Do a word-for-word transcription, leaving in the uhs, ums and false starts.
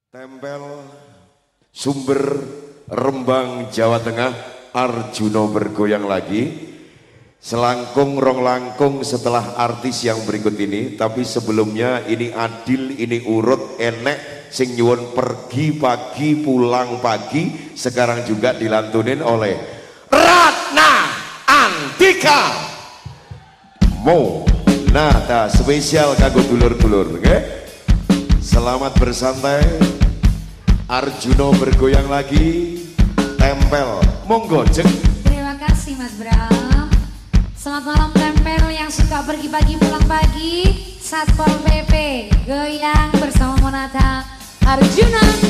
Tempel Sumber Rembang Jawa Tengah, Arjuno bergoyang lagi. Selangkung rong langkung setelah artis yang berikut ini. Tapi sebelumnya ini adil, ini urut, enek sing nyuwun pergi pagi pulang pagi. Sekarang juga dilantunin oleh Ratna Antika Monata, spesial kanggo dulur-dulur, oke? Selamat bersantai. Arjuno bergoyang lagi. Tempel, monggo cek. Terima kasih Mas Bram. Selamat malam Tempel yang suka pergi pagi pulang pagi. Satpol P P goyang bersama Monata Arjuno.